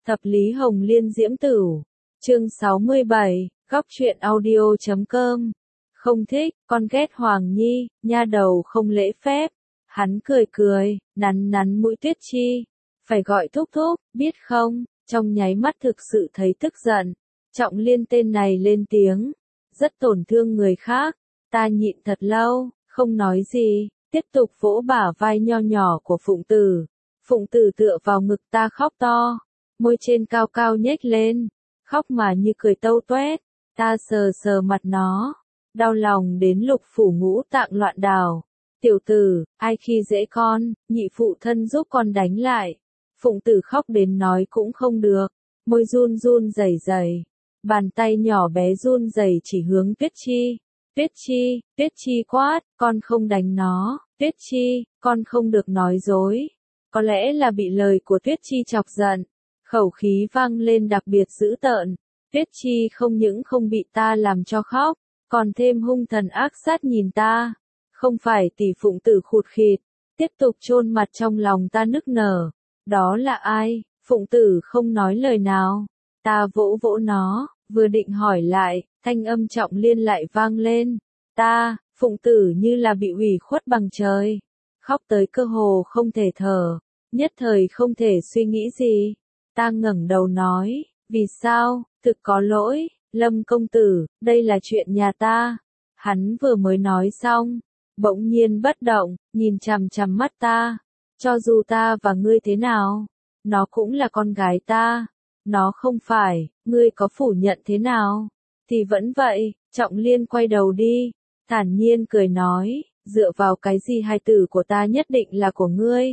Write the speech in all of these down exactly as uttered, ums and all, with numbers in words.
Thập lý Hồng Liên Diễm Tửu. Chương sáu mươi bảy, góc truyện audio chấm com. Không thích, con ghét Hoàng Nhi, nha đầu không lễ phép. Hắn cười cười, nắn nắn mũi Tuyết Chi. Phải gọi thúc thúc, biết không? Trong nháy mắt thực sự thấy tức giận. Trọng Liên tên này lên tiếng, rất tổn thương người khác. Ta nhịn thật lâu, không nói gì, tiếp tục vỗ bả vai nho nhỏ của Phụng Tử. Phụng Tử tựa vào ngực ta khóc to, môi trên cao cao nhếch lên, khóc mà như cười tâu toét. Ta sờ sờ mặt nó, đau lòng đến lục phủ ngũ tạng loạn đảo. Tiểu tử, ai khi dễ con, nhị phụ thân giúp con đánh lại. Phụng Tử khóc đến nói cũng không được, môi run run rẩy rẩy, bàn tay nhỏ bé run rẩy chỉ hướng Tuyết Chi. Tuyết Chi, Tuyết Chi quát, con không đánh nó. Tuyết Chi, con không được nói dối. Có lẽ là bị lời của Tuyết Chi chọc giận, khẩu khí vang lên đặc biệt dữ tợn. Tuyết Chi không những không bị ta làm cho khóc, còn thêm hung thần ác sát nhìn ta. Không phải tỷ. Phụng Tử khụt khịt, tiếp tục chôn mặt trong lòng ta nức nở. Đó là ai? Phụng Tử không nói lời nào. Ta vỗ vỗ nó, vừa định hỏi lại, thanh âm Trọng Liên lại vang lên. Ta, Phụng Tử như là bị ủy khuất bằng trời, khóc tới cơ hồ không thể thở, nhất thời không thể suy nghĩ gì. Ta ngẩng đầu nói, vì sao? Thực có lỗi, Lâm công tử, đây là chuyện nhà ta. Hắn vừa mới nói xong, bỗng nhiên bất động, nhìn chằm chằm mắt ta. Cho dù ta và ngươi thế nào, nó cũng là con gái ta. Nó không phải, ngươi có phủ nhận thế nào, thì vẫn vậy. Trọng Liên quay đầu đi, thản nhiên cười nói, dựa vào cái gì hài tử của ta nhất định là của ngươi.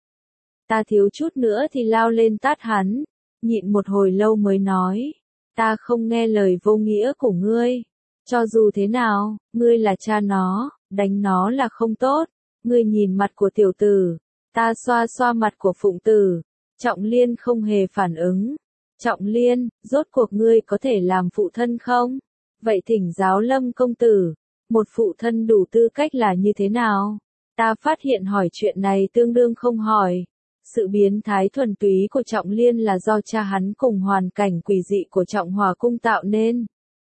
Ta thiếu chút nữa thì lao lên tát hắn, nhịn một hồi lâu mới nói, ta không nghe lời vô nghĩa của ngươi. Cho dù thế nào, ngươi là cha nó, đánh nó là không tốt. Ngươi nhìn mặt của tiểu tử. Ta xoa xoa mặt của Phụng Tử. Trọng Liên không hề phản ứng. Trọng Liên, rốt cuộc ngươi có thể làm phụ thân không? Vậy thỉnh giáo Lâm công tử, một phụ thân đủ tư cách là như thế nào? Ta phát hiện hỏi chuyện này tương đương không hỏi. Sự biến thái thuần túy của Trọng Liên là do cha hắn cùng hoàn cảnh quỷ dị của Trọng Hòa cung tạo nên.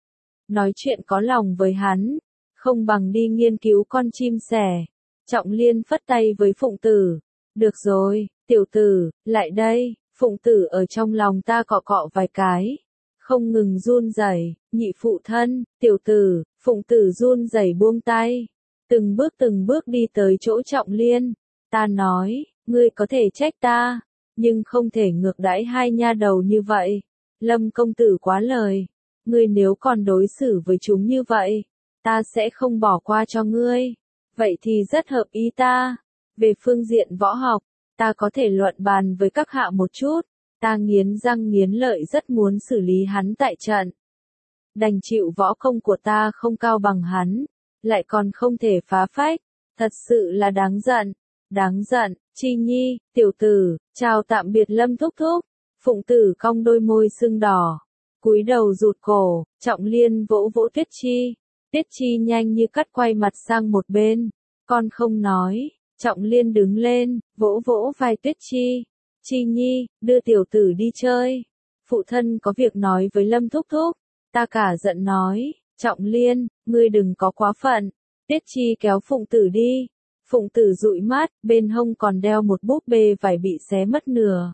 Nói chuyện có lòng với hắn, không bằng đi nghiên cứu con chim sẻ. Trọng Liên phất tay với Phụng Tử. Được rồi, tiểu tử, lại đây. Phụng Tử ở trong lòng ta cọ cọ vài cái, không ngừng run rẩy. Nhị phụ thân, tiểu tử. Phụng Tử run rẩy buông tay, từng bước từng bước đi tới chỗ Trọng Liên. Ta nói, ngươi có thể trách ta, nhưng không thể ngược đãi hai nha đầu như vậy. Lâm công tử quá lời, ngươi nếu còn đối xử với chúng như vậy, ta sẽ không bỏ qua cho ngươi. Vậy thì rất hợp ý ta. Về phương diện võ học, ta có thể luận bàn với các hạ một chút. Ta nghiến răng nghiến lợi rất muốn xử lý hắn tại trận. Đành chịu võ công của ta không cao bằng hắn, lại còn không thể phá phách. Thật sự là đáng giận, đáng giận. Chi Nhi, tiểu tử, chào tạm biệt Lâm thúc thúc. Phụng Tử cong đôi môi sưng đỏ, cúi đầu rụt cổ. Trọng Liên vỗ vỗ Tuyết Chi. Tuyết Chi nhanh như cắt quay mặt sang một bên. Con không nói. Trọng Liên đứng lên, vỗ vỗ vai Tuyết Chi. Chi Nhi, đưa tiểu tử đi chơi. Phụ thân có việc nói với Lâm thúc thúc. Ta cả giận nói, Trọng Liên, ngươi đừng có quá phận. Tuyết Chi kéo Phụng Tử đi. Phụng Tử dụi mắt, bên hông còn đeo một búp bê vải bị xé mất nửa.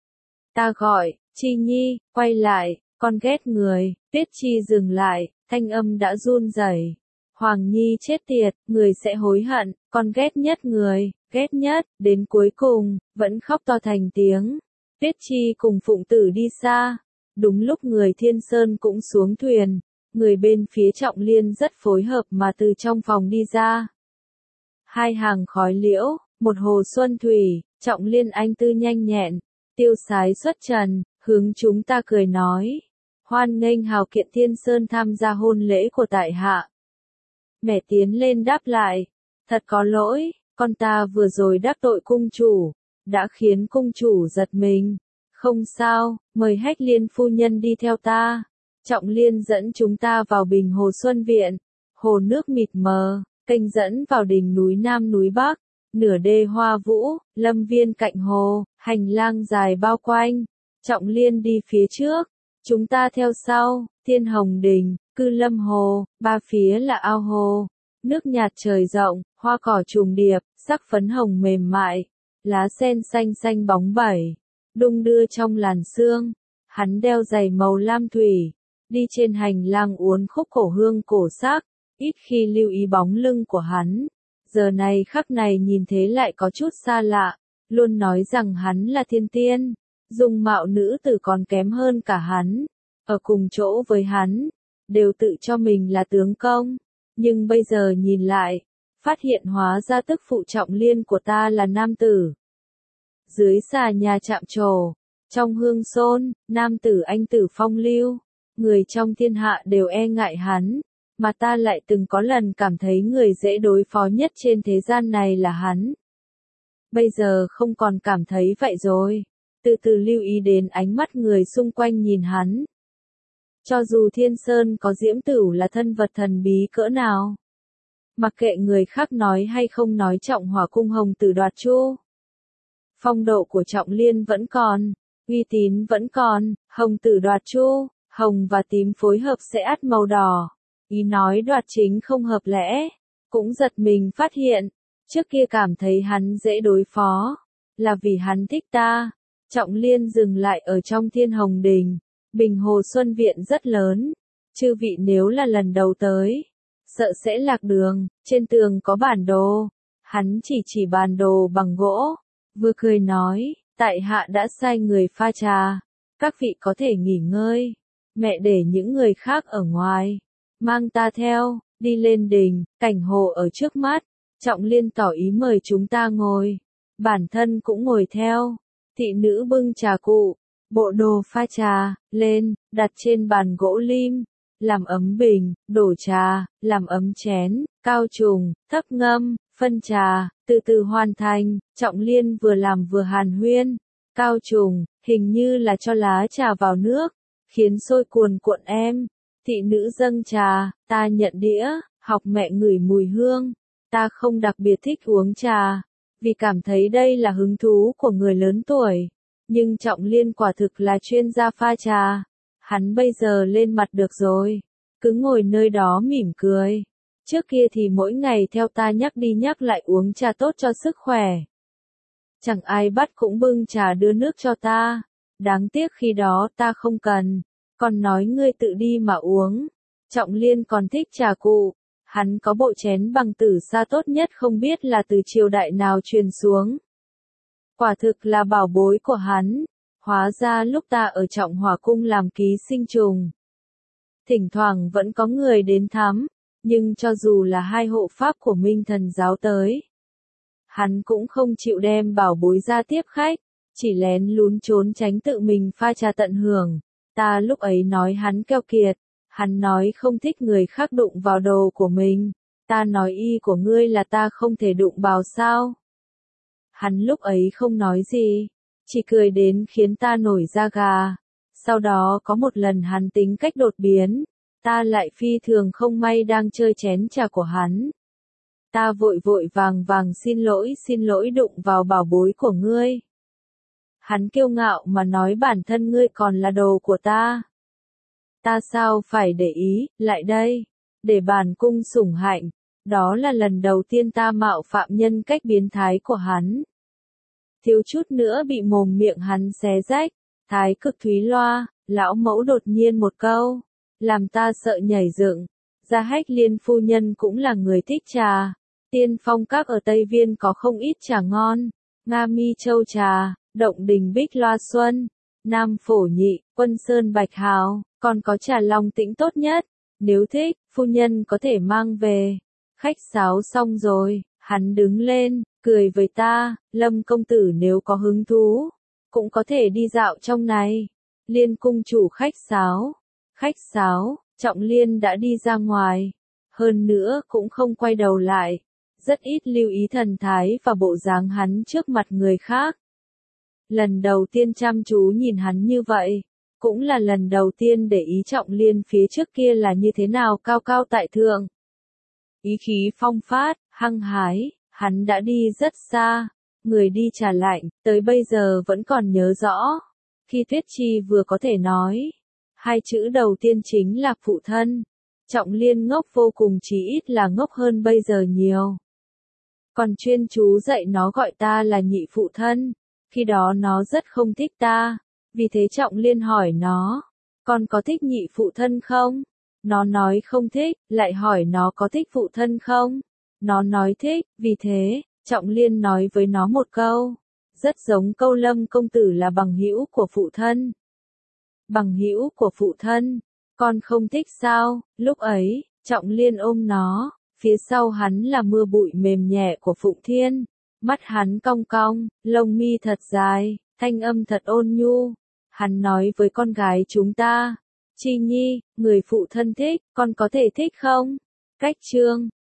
Ta gọi, Chi Nhi, quay lại, con ghét người. Tuyết Chi dừng lại, thanh âm đã run rẩy. Hoàng Nhi chết tiệt, người sẽ hối hận, con ghét nhất người, ghét nhất. Đến cuối cùng, vẫn khóc to thành tiếng. Tuyết Chi cùng Phụng Tử đi xa. Đúng lúc người Thiên Sơn cũng xuống thuyền, người bên phía Trọng Liên rất phối hợp mà từ trong phòng đi ra. Hai hàng khói liễu, một hồ xuân thủy. Trọng Liên anh tư nhanh nhẹn, tiêu sái xuất trần, hướng chúng ta cười nói. Hoan nghênh hào kiệt Thiên Sơn tham gia hôn lễ của tại hạ. Mẹ tiến lên đáp lại, thật có lỗi, con ta vừa rồi đắc tội cung chủ, đã khiến cung chủ giật mình. Không sao, mời Hách Liên phu nhân đi theo ta. Trọng Liên dẫn chúng ta vào Bình Hồ Xuân Viện. Hồ nước mịt mờ, kênh dẫn vào đỉnh núi Nam núi Bắc. Nửa đê hoa vũ, lâm viên cạnh hồ, hành lang dài bao quanh. Trọng Liên đi phía trước, chúng ta theo sau, Thiên Hồng Đình, Cư Lâm Hồ, ba phía là ao hồ, nước nhạt trời rộng, hoa cỏ trùng điệp, sắc phấn hồng mềm mại, lá sen xanh xanh bóng bẩy, đung đưa trong làn sương. Hắn đeo giày màu lam thủy, đi trên hành lang uốn khúc cổ hương cổ sắc, ít khi lưu ý bóng lưng của hắn. Giờ này khắc này nhìn thế lại có chút xa lạ, luôn nói rằng hắn là thiên tiên, dung mạo nữ tử còn kém hơn cả hắn, ở cùng chỗ với hắn, đều tự cho mình là tướng công, nhưng bây giờ nhìn lại, phát hiện hóa ra tức phụ Trọng Liên của ta là nam tử. Dưới xà nhà chạm trổ, trong hương xôn, nam tử anh tử phong lưu, người trong thiên hạ đều e ngại hắn, mà ta lại từng có lần cảm thấy người dễ đối phó nhất trên thế gian này là hắn. Bây giờ không còn cảm thấy vậy rồi, từ từ lưu ý đến ánh mắt người xung quanh nhìn hắn. Cho dù Thiên Sơn có Diễm Tửu là thân vật thần bí cỡ nào, mặc kệ người khác nói hay không nói Trọng Hỏa cung Hồng Tử đoạt chu, phong độ của Trọng Liên vẫn còn, uy tín vẫn còn, Hồng Tử đoạt chu, hồng và tím phối hợp sẽ ắt màu đỏ. Ý nói đoạt chính không hợp lẽ, cũng giật mình phát hiện, trước kia cảm thấy hắn dễ đối phó, là vì hắn thích ta. Trọng Liên dừng lại ở trong Thiên Hồng Đình, Bình Hồ Xuân Viện rất lớn, chư vị nếu là lần đầu tới, sợ sẽ lạc đường, trên tường có bản đồ, hắn chỉ chỉ bản đồ bằng gỗ, vừa cười nói, tại hạ đã sai người pha trà, các vị có thể nghỉ ngơi, mẹ để những người khác ở ngoài. Mang ta theo, đi lên đình, cảnh hồ ở trước mắt, Trọng Liên tỏ ý mời chúng ta ngồi, bản thân cũng ngồi theo, thị nữ bưng trà cụ, bộ đồ pha trà, lên, đặt trên bàn gỗ lim, làm ấm bình, đổ trà, làm ấm chén, cao trùng, thấp ngâm, phân trà, từ từ hoàn thành. Trọng Liên vừa làm vừa hàn huyên, cao trùng, hình như là cho lá trà vào nước, khiến sôi cuồn cuộn em. Thị nữ dâng trà, ta nhận đĩa, học mẹ ngửi mùi hương, ta không đặc biệt thích uống trà, vì cảm thấy đây là hứng thú của người lớn tuổi, nhưng Trọng Liên quả thực là chuyên gia pha trà, hắn bây giờ lên mặt được rồi, cứ ngồi nơi đó mỉm cười, trước kia thì mỗi ngày theo ta nhắc đi nhắc lại uống trà tốt cho sức khỏe. Chẳng ai bắt cũng bưng trà đưa nước cho ta, đáng tiếc khi đó ta không cần. Còn nói ngươi tự đi mà uống. Trọng Liên còn thích trà cụ, hắn có bộ chén bằng tử sa tốt nhất không biết là từ triều đại nào truyền xuống. Quả thực là bảo bối của hắn, hóa ra lúc ta ở Trọng Hỏa cung làm ký sinh trùng. Thỉnh thoảng vẫn có người đến thăm, nhưng cho dù là hai hộ pháp của Minh Thần giáo tới, hắn cũng không chịu đem bảo bối ra tiếp khách, chỉ lén lún trốn tránh tự mình pha trà tận hưởng. Ta lúc ấy nói hắn keo kiệt, hắn nói không thích người khác đụng vào đồ của mình, ta nói y của ngươi là ta không thể đụng vào sao. Hắn lúc ấy không nói gì, chỉ cười đến khiến ta nổi da gà. Sau đó có một lần hắn tính cách đột biến, ta lại phi thường không may đang chơi chén trà của hắn. Ta vội vội vàng vàng xin lỗi xin lỗi đụng vào bảo bối của ngươi. Hắn kiêu ngạo mà nói bản thân ngươi còn là đồ của ta. Ta sao phải để ý, lại đây, để bản cung sủng hạnh, đó là lần đầu tiên ta mạo phạm nhân cách biến thái của hắn. Thiếu chút nữa bị mồm miệng hắn xé rách, thái cực thúy loa, lão mẫu đột nhiên một câu, làm ta sợ nhảy dựng. Gia Hách Liên phu nhân cũng là người thích trà, Tiên Phong các ở Tây Viên có không ít trà ngon, Nga Mi Châu trà. Động Đình Bích Loa Xuân, Nam Phổ Nhị, Quân Sơn Bạch Hào, còn có trà Long Tĩnh tốt nhất, nếu thích, phu nhân có thể mang về. Khách sáo xong rồi, hắn đứng lên, cười với ta, Lâm công tử nếu có hứng thú, cũng có thể đi dạo trong này. Liên cung chủ khách sáo, khách sáo, Trọng Liên đã đi ra ngoài, hơn nữa cũng không quay đầu lại, rất ít lưu ý thần thái và bộ dáng hắn trước mặt người khác. Lần đầu tiên chăm chú nhìn hắn như vậy, cũng là lần đầu tiên để ý Trọng Liên phía trước kia là như thế nào cao cao tại thượng. Ý khí phong phát, hăng hái, hắn đã đi rất xa, người đi trả lạnh, tới bây giờ vẫn còn nhớ rõ. Khi Tuyết Chi vừa có thể nói, hai chữ đầu tiên chính là phụ thân. Trọng Liên ngốc vô cùng, chí ít là ngốc hơn bây giờ nhiều. Còn chuyên chú dạy nó gọi ta là nhị phụ thân. Khi đó nó rất không thích ta. Vì thế Trọng Liên hỏi nó, con có thích nhị phụ thân không? Nó nói không thích, lại hỏi nó có thích phụ thân không? Nó nói thích, vì thế, Trọng Liên nói với nó một câu, rất giống câu Lâm công tử là bằng hữu của phụ thân. Bằng hữu của phụ thân, con không thích sao? Lúc ấy, Trọng Liên ôm nó, phía sau hắn là mưa bụi mềm nhẹ của Phụng Thiên, mắt hắn cong cong, lông mi thật dài, thanh âm thật ôn nhu. Hắn nói với con gái chúng ta, Chi Nhi, người phụ thân thích, con có thể thích không? Cách chương